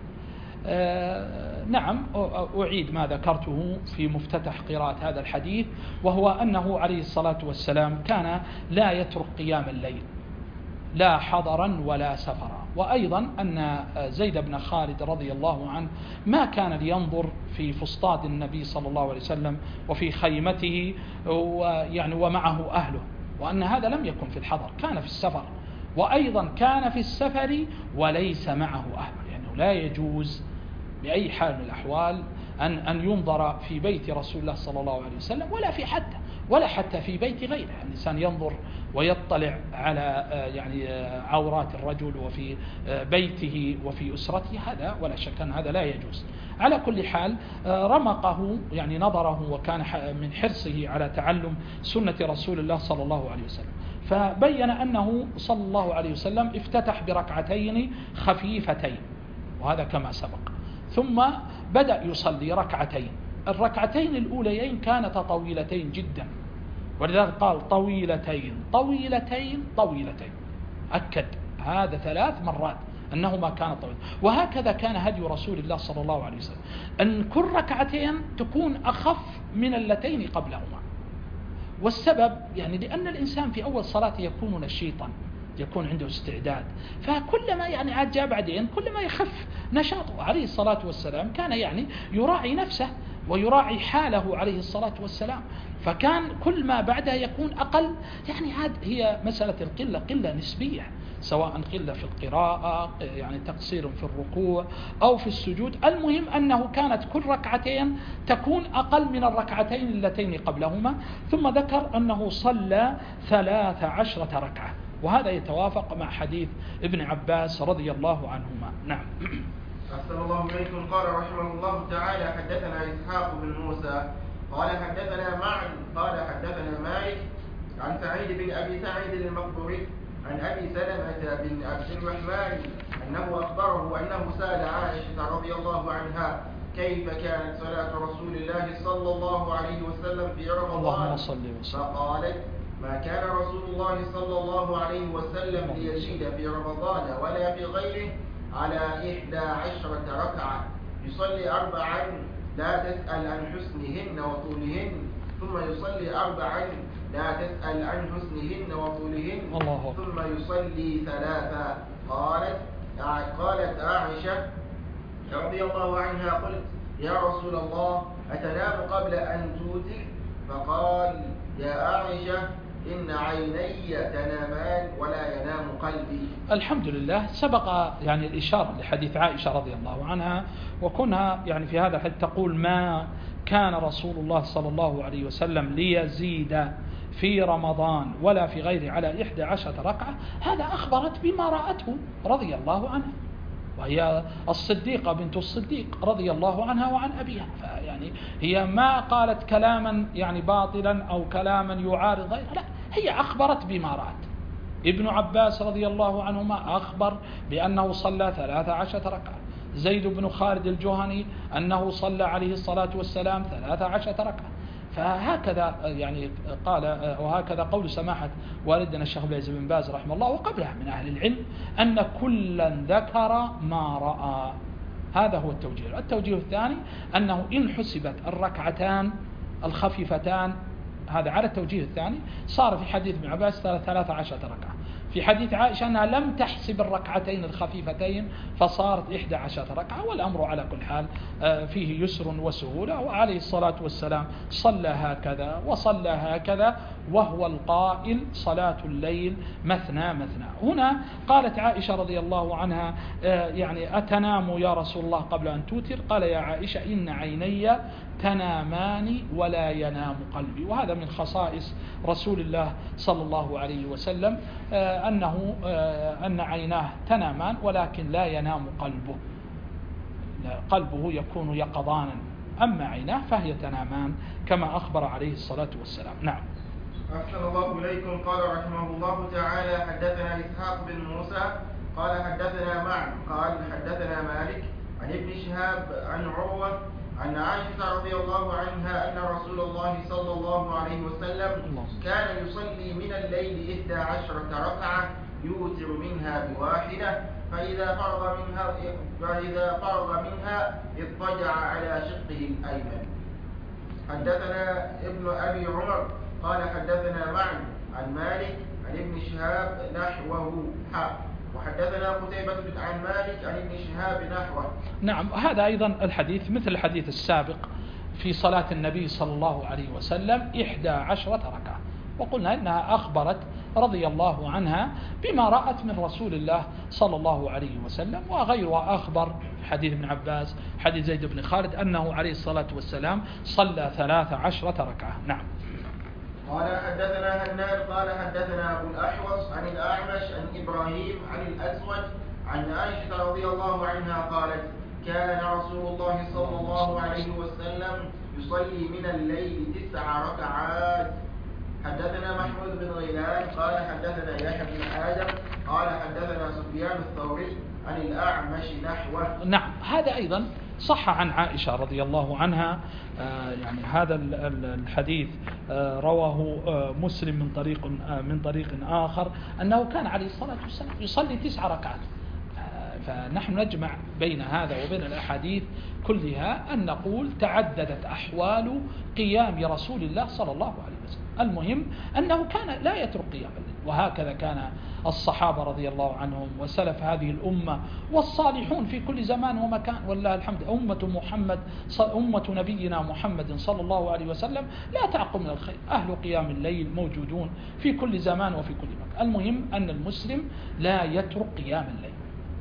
آه نعم، أعيد ما ذكرته في مفتتح قراءة هذا الحديث، وهو أنه عليه الصلاة والسلام كان لا يترك قيام الليل لا حضرا ولا سفرا. وأيضا أن زيد بن خالد رضي الله عنه ما كان لينظر في فسطاط النبي صلى الله عليه وسلم وفي خيمته ويعني ومعه أهله، وأن هذا لم يكن في الحضر، كان في السفر، وأيضا كان في السفر وليس معه أهله، لأنه يعني لا يجوز بأي حال من الأحوال أن أن ينظر في بيت رسول الله صلى الله عليه وسلم ولا في حتى ولا حتى في بيت غيره. الإنسان ينظر ويطلع على يعني عورات الرجل وفي بيته وفي أسرته، هذا ولا شك أن هذا لا يجوز. على كل حال رمقه يعني نظره، وكان من حرصه على تعلم سنة رسول الله صلى الله عليه وسلم، فبين أنه صلى الله عليه وسلم افتتح بركعتين خفيفتين، وهذا كما سبق، ثم بدأ يصلي ركعتين. الركعتين الأوليين كانتا طويلتين جدا، ولذلك قال طويلتين طويلتين طويلتين، أكد هذا ثلاث مرات أنهما كان طويل. وهكذا كان هدي رسول الله صلى الله عليه وسلم، أن كل ركعتين تكون أخف من اللتين قبلهما. والسبب يعني لأن الإنسان في أول صلاته يكون نشيطا، يكون عنده استعداد، فكلما يعني عاد جاء بعدين كلما يخف نشاطه. عليه الصلاة والسلام كان يعني يراعي نفسه ويراعي حاله عليه الصلاة والسلام، فكان كل ما بعدها يكون أقل. يعني هذه هي مسألة القلة، قلة نسبية، سواء قلة في القراءة يعني تقصير في الركوع أو في السجود. المهم أنه كانت كل ركعتين تكون أقل من الركعتين اللتين قبلهما. ثم ذكر أنه صلى ثلاث عشرة ركعة، وهذا يتوافق مع حديث ابن عباس رضي الله عنهما. نعم. أحسن الله إليكم. قال رحمه الله تعالى حدثنا إسحاق بن موسى قال حدثنا معن قال حدثنا مالك عن سعيد بن أبي سعيد المقبري عن أبي سلمة بن عبد الرحمن أنه أخبره أنه سأل عائشة رضي الله عنها كيف كانت صلاة رسول الله صلى الله عليه وسلم في رمضان، فقالت ما كان رسول الله صلى الله عليه وسلم ليزيد في رمضان ولا في غيره على إحدى عشرة ركعة، يصلي أربعا لا تسأل عن حسنهن وطولهن، ثم يصلي أربعا لا تسأل عن حسنهن وطولهن، ثم يصلي ثلاثا. قالت قالت عائشة رضي الله عنها قلت يا رسول الله أتنام قبل أن توتر؟ فقال يا عائشة إن عيني تنامان ولا ينام قلبي. الحمد لله. سبق يعني الإشارة لحديث عائشة رضي الله عنها، وكونها يعني في هذا الحديث تقول ما كان رسول الله صلى الله عليه وسلم ليزيد في رمضان ولا في غيره على إحدى عشرة ركعة، هذا أخبرت بما رأته رضي الله عنها، وهي الصديقة بنت الصديق رضي الله عنها وعن أبيها. فيعني هي ما قالت كلاما يعني باطلا أو كلاما يعارض غيره، لا، هي أخبرت بما رأت. ابن عباس رضي الله عنهما أخبر بأنه صلى ثلاث عشرة ركعة، زيد بن خالد الجهني أنه صلى عليه الصلاة والسلام ثلاث عشرة ركعة. فهكذا يعني قال، وهكذا قول سماحة والدنا الشيخ عبد العزيز بن باز رحمه الله وقبلها من أهل العلم أن كلا ذكر ما رأى. هذا هو التوجيه. التوجيه الثاني أنه إن حسبت الركعتان الخفيفتان، هذا على التوجيه الثاني، صار في حديث ابن عباس ثلاث عشرة ركعة. في حديث عائشة أنها لم تحسب الركعتين الخفيفتين فصارت إحدى عشرة ركعة، والأمر على كل حال فيه يسر وسهولة. وعليه الصلاة والسلام صلى هكذا وصلى هكذا، وهو القائل صلاة الليل مثنى مثنى. هنا قالت عائشة رضي الله عنها يعني أتنام يا رسول الله قبل أن توتر؟ قال يا عائشة إن عيني تنامان ولا ينام قلبي. وهذا من خصائص رسول الله صلى الله عليه وسلم أنه أن عيناه تنامان ولكن لا ينام قلبه، قلبه يكون يقظانا، أما عيناه فهي تنامان كما أخبر عليه الصلاة والسلام. نعم. أحسن الله إليكم. قال رحمه الله تعالى حدثنا إسحاق بن موسى قال حدثنا معن قال حدثنا مالك عن ابن شهاب عن عروة عن عائشة رضي الله عنها أن رسول الله صلى الله عليه وسلم كان يصلي من الليل إحدى عشرة ركعة يوتر منها بواحدة، فإذا فرغ منها فإذا فرغ منها اضطجع على شقه الأيمن. حدثنا ابن أبي عمر قال حدثنا معن عن مالك عن ابن شهاب نحوه حا وحدثنا قتيبة عن مالك عن ابن شهاب نحوه. نعم، هذا أيضا الحديث مثل الحديث السابق في صلاة النبي صلى الله عليه وسلم إحدى عشرة ركعة، وقلنا إنها أخبرت رضي الله عنها بما رأت من رسول الله صلى الله عليه وسلم، وغيرها أخبر حديث ابن عباس حديث زيد بن خالد أنه عليه الصلاة والسلام صلى ثلاث عشرة ركعة. نعم. قال حدثنا هناد قال حدثنا أبو الأحوص عن الأعمش عن إبراهيم عن الأسود عن عائشة رضي الله عنها قالت كان رسول الله صلى الله عليه وسلم يصلي من الليل تسع ركعات. حدثنا محمود بن غيلان قال حدثنا يحيى بن آدم قال حدثنا سفيان الثوري عن الأعمش نحوه. نعم، هذا أيضا صح عن عائشة رضي الله عنها. آه يعني هذا الحديث آه رواه آه مسلم من طريق آه من طريق آخر أنه كان عليه الصلاة والسلام يصلي تسع ركعات. فنحن نجمع بين هذا وبين الأحاديث كلها أن نقول تعددت أحوال قيام رسول الله صلى الله عليه وسلم. المهم أنه كان لا يترك قيام الليل، وهكذا كان الصحابة رضي الله عنهم وسلف هذه الأمة والصالحون في كل زمان ومكان، والله الحمد. أمة محمد أمة نبينا محمد صلى الله عليه وسلم لا تعقم من الخير، أهل قيام الليل موجودون في كل زمان وفي كل مكان. المهم أن المسلم لا يترك قيام الليل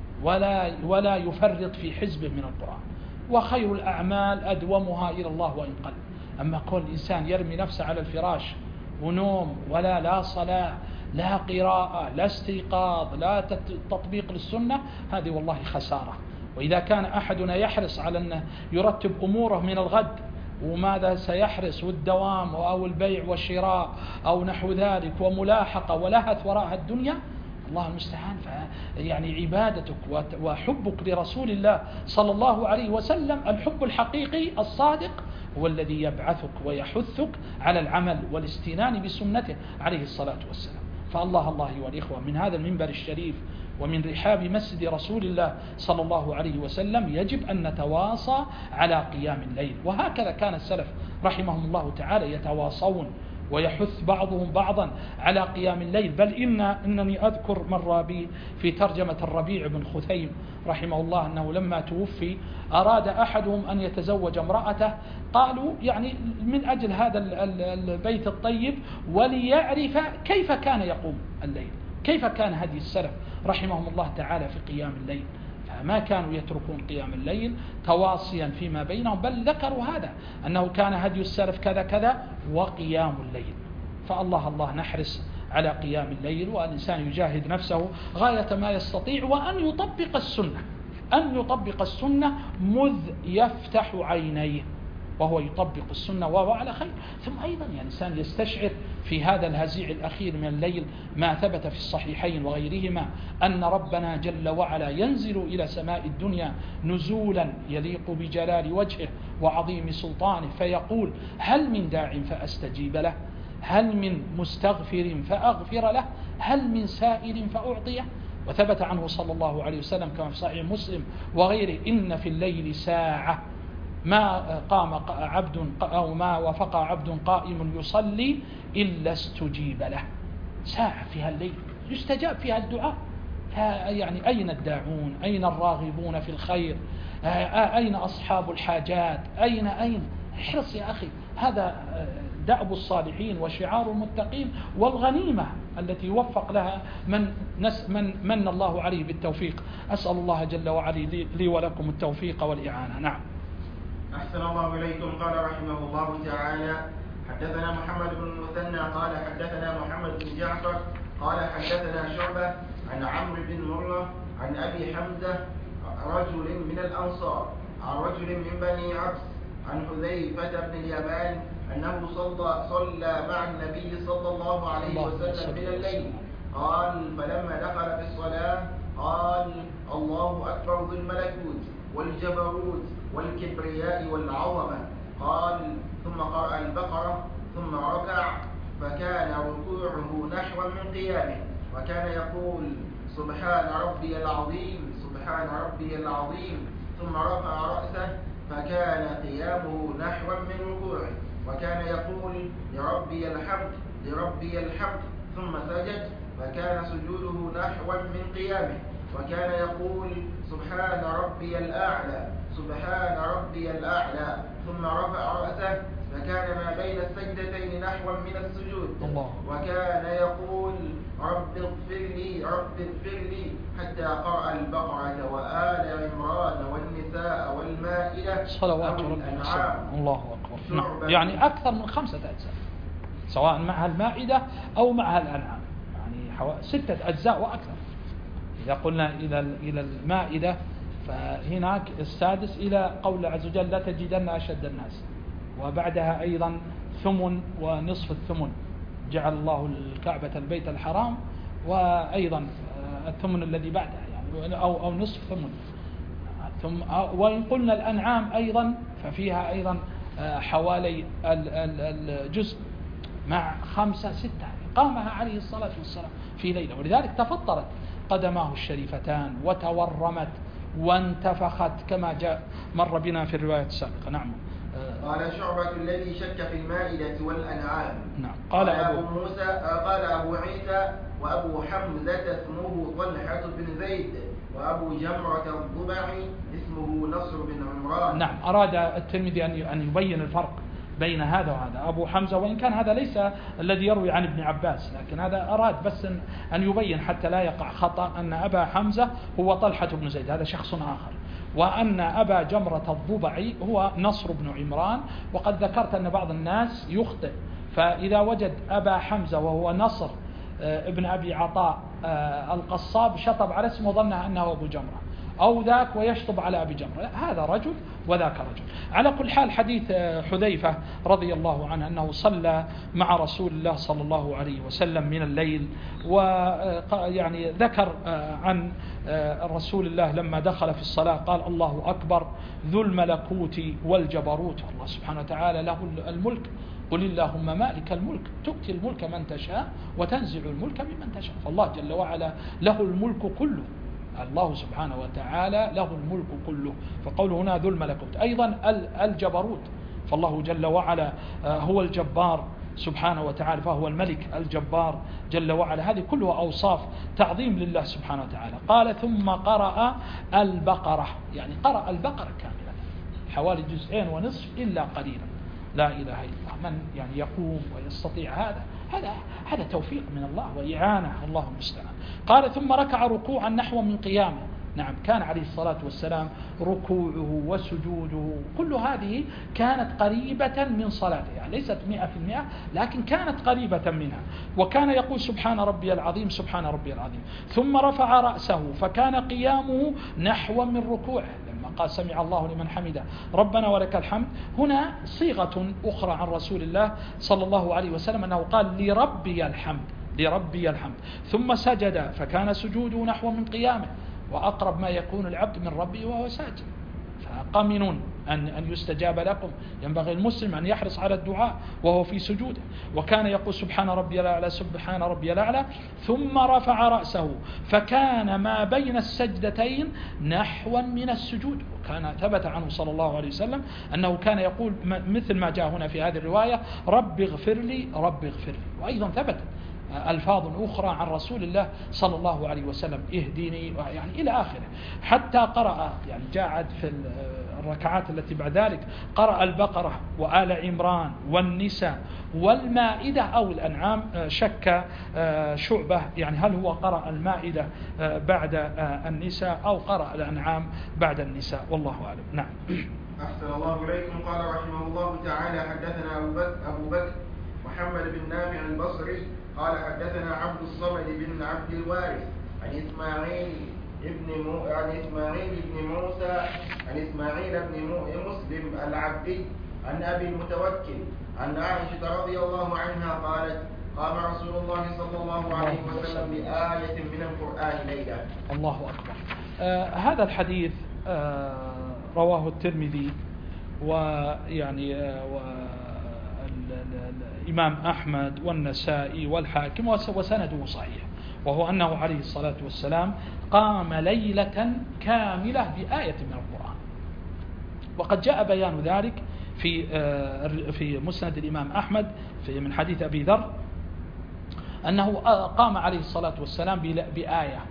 ولا ولا يفرط في حزب من القرآن، وخير الأعمال أدومها إلى الله وإن قل. أما كل إنسان يرمي نفسه على الفراش ونوم ولا لا صلاة لا قراءة لا استيقاظ لا تطبيق للسنة، هذه والله خسارة. وإذا كان أحدنا يحرص على أن يرتب أموره من الغد وماذا سيحرص والدوام أو البيع والشراء أو نحو ذلك وملاحقة ولهث وراء الدنيا، الله المستعان. يعني عبادتك وحبك لرسول الله صلى الله عليه وسلم الحب الحقيقي الصادق هو الذي يبعثك ويحثك على العمل والاستنان بسنته عليه الصلاة والسلام. فالله الله والإخوة من هذا المنبر الشريف ومن رحاب مسجد رسول الله صلى الله عليه وسلم يجب أن نتواصى على قيام الليل، وهكذا كان السلف رحمهم الله تعالى يتواصون ويحث بعضهم بعضا على قيام الليل. بل إن إنني أذكر مرة بي في ترجمة الربيع بن خثيم رحمه الله أنه لما توفي أراد أحدهم أن يتزوج امرأته، قالوا يعني من أجل هذا البيت الطيب وليعرف كيف كان يقوم الليل، كيف كان هدي السلف رحمهم الله تعالى في قيام الليل. ما كانوا يتركون قيام الليل تواصيا فيما بينهم، بل ذكروا هذا أنه كان هدي السلف كذا كذا وقيام الليل. فالله الله نحرص على قيام الليل، والإنسان يجاهد نفسه غاية ما يستطيع، وأن يطبق السنة أن يطبق السنة مذ يفتح عينيه وهو يطبق السنة وهو على خير. ثم أيضا يعني الإنسان يستشعر في هذا الهزيع الأخير من الليل ما ثبت في الصحيحين وغيرهما أن ربنا جل وعلا ينزل إلى سماء الدنيا نزولا يليق بجلال وجهه وعظيم سلطانه، فيقول هل من داع فأستجيب له، هل من مستغفر فأغفر له، هل من سائل فأعطيه. وثبت عنه صلى الله عليه وسلم كما في صحيح مسلم وغيره إن في الليل ساعة ما قام عبد أو ما وفق عبد قائم يصلي إلا استجيب له. ساعة فيها الليل يستجاب فيها الدعاء. يعني أين الداعون؟ أين الراغبون في الخير؟ أين أصحاب الحاجات؟ أين أين احرص يا أخي. هذا دأب الصالحين وشعار المتقين والغنيمة التي يوفق لها من, نس من من الله عليه بالتوفيق. أسأل الله جل وعلا لي, لي ولكم التوفيق والإعانة. نعم. أحسن الله إليكم. قال رحمه الله تعالى: حدثنا محمد بن المثنى قال حدثنا محمد بن جعفر قال حدثنا شعبة عن عمرو بن مرة عن أبي حمزة رجل من الأنصار عن رجل من بني عبس عن حذيفة بن اليمان أنه صلى, صلى مع النبي صلى الله عليه وسلم من الليل. قال: فلما دخل في الصلاة قال: الله أكبر ذو الملكوت والجبروت والكبرياء والعظمة. قال: ثم قرأ البقرة ثم ركع فكان ركوعه نحوا من قيامه وكان يقول: سبحان ربي العظيم سبحان ربي العظيم. ثم رفع رأسه فكان قيامه نحوا من ركوعه وكان يقول: لربي الحمد لربي الحمد. ثم سجد فكان سجوده نحوا من قيامه وكان يقول: سبحان ربي الأعلى سبحان ربي الأعلى. ثم رفع رأسه فكان ما بين السجدتين نحوا من السجود الله. وكان يقول: رب اغفر لي رب اغفر لي حتى قرأ البقرة وآل عمران والنساء والمائدة صلوات ربي وسلامه. الله أكبر. نعم. يعني أكثر من خمسة أجزاء سواء معها المائدة أو معها الأنعام، يعني ستة أجزاء وأكثر. إذا قلنا إلى إلى المائدة فهناك السادس إلى قول الله عز وجل: لا تجدن أشد الناس، وبعدها أيضا ثمن ونصف الثمن، جعل الله الكعبة البيت الحرام، وأيضا الثمن الذي بعدها يعني أو أو نصف ثمن. ثم وإن قلنا الأنعام أيضا ففيها أيضا حوالي الجزء مع خمسة ستة قامها عليه الصلاة والسلام في ليلة، ولذلك تفطرت قدماه الشريفتان وتورمت وانتفخت كما جاء مر بنا في الرواية السابقة. نعم. قال شعبة: الذي شك في المائدة والأنعام. نعم. قال, قال أبو موسى قال أبو عيسى: وأبو حمزة اسمه طلحة بن زيد وأبو جمرة الضبعي اسمه نصر بن عمران. نعم. أراد الترمذي أن يبين الفرق بين هذا وهذا. أبو حمزة وإن كان هذا ليس الذي يروي عن ابن عباس، لكن هذا أراد بس أن يبين حتى لا يقع خطأ أن أبا حمزة هو طلحة بن زيد، هذا شخص آخر، وأن أبا جمرة الضبعي هو نصر بن عمران. وقد ذكرت أن بعض الناس يخطئ، فإذا وجد أبا حمزة وهو نصر ابن أبي عطاء القصاب شطب على اسمه ظنه أنه أبو جمرة، أو ذاك ويشطب على أبي جمرة، لا، هذا رجل وذاك رجل. على كل حال حديث حذيفة رضي الله عنه أنه صلى مع رسول الله صلى الله عليه وسلم من الليل، ويعني ذكر عن رسول الله لما دخل في الصلاة قال: الله أكبر ذو الملكوت والجبروت. الله سبحانه وتعالى له الملك، قل اللهم مالك الملك تؤتي الملك من تشاء وتنزع الملك ممن تشاء. فالله جل وعلا له الملك كله، الله سبحانه وتعالى له الملك كله. فقوله هنا ذو الملكوت أيضا الجبروت، فالله جل وعلا هو الجبار سبحانه وتعالى، فهو الملك الجبار جل وعلا. هذه كلها أوصاف تعظيم لله سبحانه وتعالى. قال: ثم قرأ البقرة، يعني قرأ البقرة كاملة حوالي جزئين ونصف إلا قليلا. لا إله إلا الله. من يعني يقوم ويستطيع هذا هذا هذا توفيق من الله وإعانة، الله المستعان. قال: ثم ركع ركوعا نحو من قيامه. نعم، كان عليه الصلاة والسلام ركوعه وسجوده كل هذه كانت قريبة من صلاته، يعني ليست مئة في المئة لكن كانت قريبة منها. وكان يقول: سبحان ربي العظيم سبحان ربي العظيم. ثم رفع رأسه فكان قيامه نحو من ركوعه، لما قال: سمع الله لمن حمده ربنا ولك الحمد. هنا صيغة أخرى عن رسول الله صلى الله عليه وسلم أنه قال: لربي الحمد لربي الحمد. ثم سجد فكان سجوده نحو من قيامه، وأقرب ما يكون العبد من ربه وهو ساجد، فقمنون أن أن يستجاب لكم. ينبغي المسلم أن يحرص على الدعاء وهو في سجوده. وكان يقول: سبحان ربي الأعلى سبحان ربي الأعلى. ثم رفع رأسه فكان ما بين السجدتين نحوا من السجود. وكان ثبت عنه صلى الله عليه وسلم أنه كان يقول مثل ما جاء هنا في هذه الرواية: رب اغفر لي رب اغفر لي. وأيضا ثبت ألفاظ أخرى عن رسول الله صلى الله عليه وسلم، اهدني يعني إلى آخره، حتى قرأ يعني جاء في الركعات التي بعد ذلك قرأ البقرة وآل عمران والنساء والمائدة أو الأنعام. شك شعبة يعني هل هو قرأ المائدة بعد النساء أو قرأ الأنعام بعد النساء، والله أعلم. نعم. أحسن الله إليكم. قال رحمه الله تعالى: حدثنا أبو بكر, أبو بكر محمد بن نافع البصري قال حدثنا عبد الصمد بن عبد الوارث عن إسماعيل ابن مو... عن إسماعيل بن موسى عن إسماعيل بن مو... مسلم العبدي عن أبي المتوكل عن عائشة رضي الله عنها قالت: قام رسول الله صلى الله عليه وسلم بآية من القرآن ليلة. الله أكبر. آه هذا الحديث آه رواه الترمذي ويعني آه والإمام أحمد والنسائي والحاكم وسنده صحيح، وهو أنه عليه الصلاة والسلام قام ليلة كاملة بآية من القرآن. وقد جاء بيان ذلك في في مسند الإمام أحمد في من حديث أبي ذر أنه قام عليه الصلاة والسلام بآية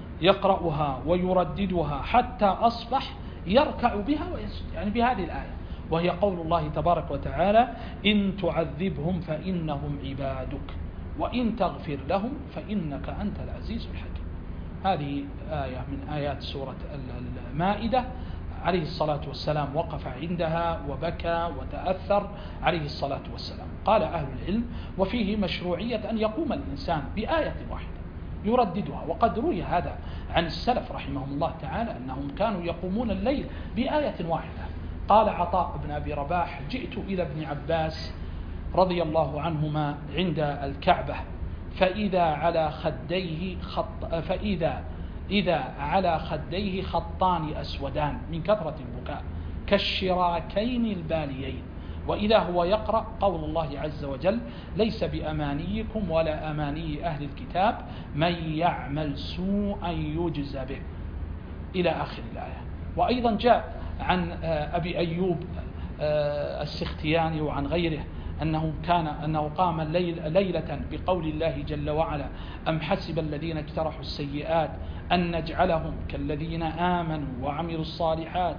يقرأها ويرددها حتى أصبح يركع بها ويسجد، يعني بهذه الآية، وهي قول الله تبارك وتعالى: إن تعذبهم فإنهم عبادك وإن تغفر لهم فإنك أنت العزيز الحكيم. هذه آية من آيات سورة المائدة. عليه الصلاة والسلام وقف عندها وبكى وتأثر عليه الصلاة والسلام. قال أهل العلم: وفيه مشروعية أن يقوم الإنسان بآية واحدة يرددها، وقد روي هذا عن السلف رحمهم الله تعالى أنهم كانوا يقومون الليل بآية واحدة. قال عطاء بن أبي رباح: جئت إلى ابن عباس رضي الله عنهما عند الكعبة فإذا على خديه خط فإذا إذا على خديه خطان أسودان من كثرة البكاء كالشراكين الباليين، وإذا هو يقرأ قول الله عز وجل: ليس بأمانيكم ولا أماني أهل الكتاب من يعمل سوءا يجز به، إلى آخر الآية. وأيضا جاء عن أبي أيوب السختياني وعن غيره أنه كان أنه قام الليل ليلة بقول الله جل وعلا: أم حسب الذين اجترحوا السيئات أن نجعلهم كالذين آمنوا وعملوا الصالحات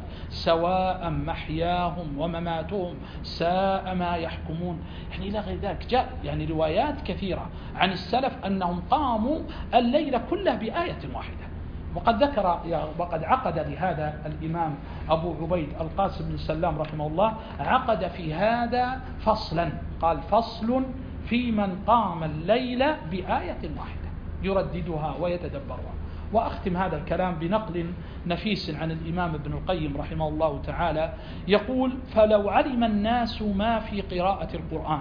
سواء محياهم ومماتهم ساء ما يحكمون. يعني إلى غير ذلك جاء يعني روايات كثيرة عن السلف أنهم قاموا الليل كله بآية واحدة. وقد ذكر وقد عقد لهذا الإمام أبو عبيد القاسم بن سلام رحمه الله عقد في هذا فصلا، قال: فصل في من قام الليل بآية واحدة يرددها ويتدبرها. وأختم هذا الكلام بنقل نفيس عن الإمام ابن القيم رحمه الله تعالى يقول: فلو علم الناس ما في قراءة القرآن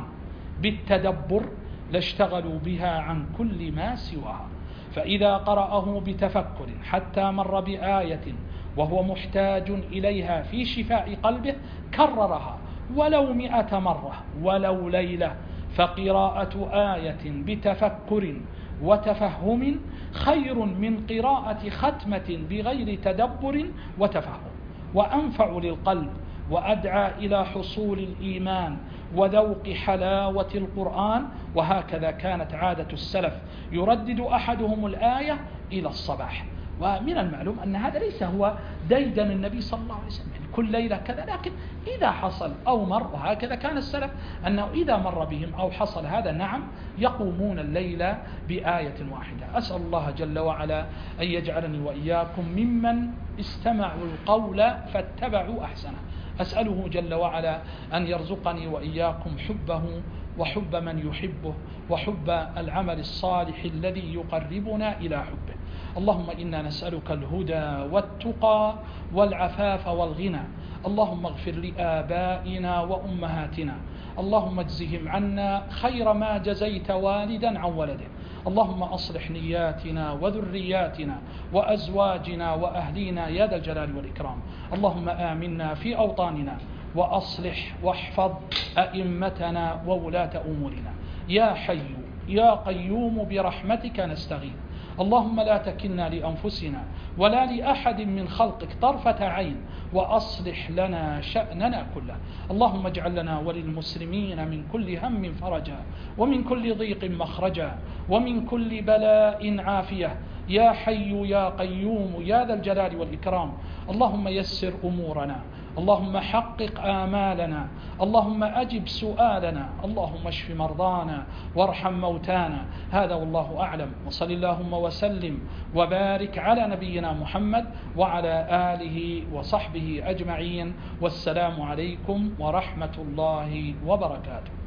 بالتدبر لاشتغلوا بها عن كل ما سواها، فإذا قرأه بتفكر حتى مر بآية وهو محتاج إليها في شفاء قلبه كررها ولو مئة مرة ولو ليلة، فقراءة آية بتفكر وتفهم خير من قراءة ختمة بغير تدبر وتفهم، وأنفع للقلب وأدعى إلى حصول الإيمان وذوق حلاوة القرآن. وهكذا كانت عادة السلف، يردد أحدهم الآية إلى الصباح. ومن المعلوم أن هذا ليس هو ديدن النبي صلى الله عليه وسلم يعني كل ليلة كذا، لكن إذا حصل أو مر، وهكذا كان السلف أنه إذا مر بهم أو حصل هذا نعم يقومون الليل بآية واحدة. أسأل الله جل وعلا أن يجعلني وإياكم ممن استمعوا القول فاتبعوا أحسنه. أسأله جل وعلا أن يرزقني وإياكم حبه وحب من يحبه وحب العمل الصالح الذي يقربنا إلى حبه. اللهم إنا نسألك الهدى والتقى والعفاف والغنى. اللهم اغفر لآبائنا وأمهاتنا، اللهم اجزهم عنا خير ما جزيت والدا عن ولده. اللهم أصلح نياتنا وذرياتنا وأزواجنا وأهلينا يا ذا الجلال والإكرام. اللهم آمنا في أوطاننا وأصلح واحفظ أئمتنا وولاة أمورنا. يا حي يا قيوم برحمتك نستغيث. اللهم لا تكلنا لأنفسنا ولا لأحد من خلقك طرفة عين، وأصلح لنا شأننا كله. اللهم اجعل لنا وللمسلمين من كل هم فرجا، ومن كل ضيق مخرجا، ومن كل بلاء عافية، يا حي يا قيوم يا ذا الجلال والإكرام. اللهم يسر أمورنا، اللهم حقق آمالنا، اللهم أجب سؤالنا، اللهم اشف مرضانا وارحم موتانا. هذا والله أعلم، وصل اللهم وسلم وبارك على نبينا محمد وعلى آله وصحبه أجمعين، والسلام عليكم ورحمة الله وبركاته.